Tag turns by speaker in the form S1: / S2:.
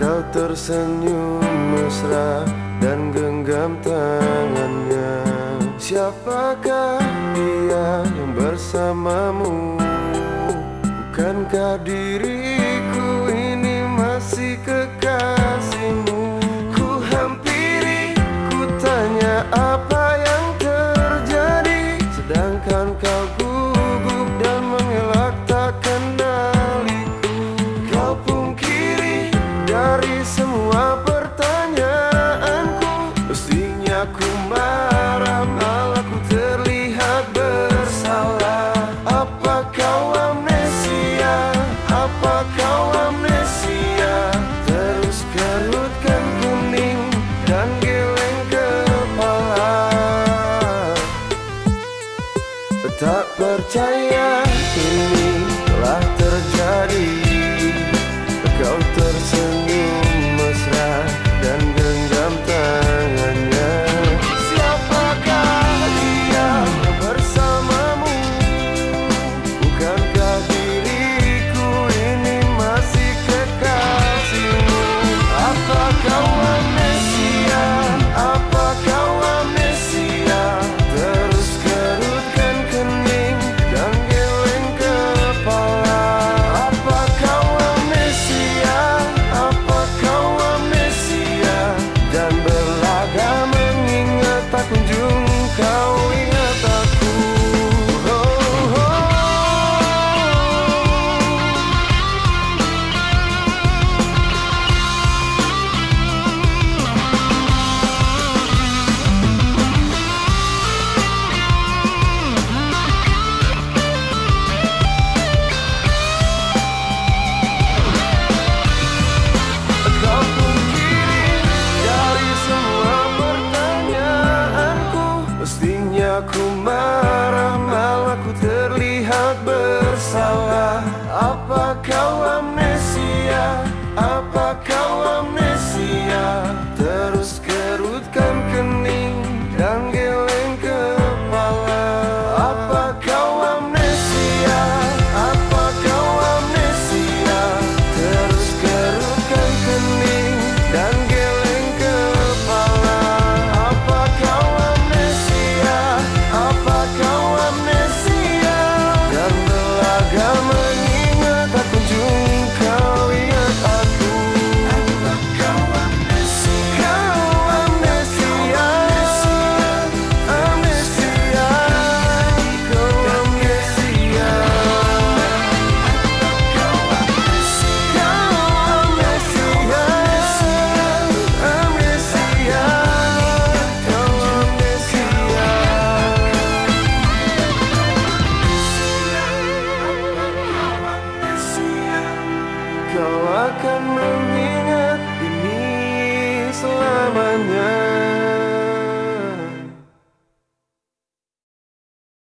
S1: Kau tersenyum mesra dan genggam tangannya. Siapakah dia yang bersamamu? Bukankah diriku ini masih kekasihmu? Ku hampiri, ku tanya apa yang terjadi, sedangkan kau gugup dan mengelak tak kenaliku. Kau pungkiri dari semua pertanyaanku. Mestinya ku marah, malah ku terlihat bersalah. Apa kau amnesia? Apa kau amnesia? Terus kerutkan kening dan geleng kepala. Tak percaya ini telah terjadi. Kau tersenyum mesra dan genggam tangannya. Siapakah dia yang bersamamu? Bukankah diriku ini masih kekasihmu? Apa kau amnesia? Apa kau amnesia? Terus kerutkan kening dan geleng kepala. Apa kau amnesia? Apa kau amnesia? Dan berlagak mengingat tak kunjung kau ingat aku. Oh, oh. Kau pungkiri dari semua pertanyaanku. Mestinya ku marah, malah ku terlihat bersalah. Apa kau amnesia? Apa kau amnesia? Terus kerutkan kening dan geleng kepala. Apa kau amnesia? Apa kau amnesia? Terus kerutkan kening dan geleng kepala. Apa kau amnesia? Apa kau amnesia? Dan berlagak mengingat tak kunjung kau ingat aku. Apa kau amnesia? Kau amnesia. Amnesia. Kau amnesia. Kau amnesia. Amnesia. Kau amnesia. Kau akan mengingat ini selamanya.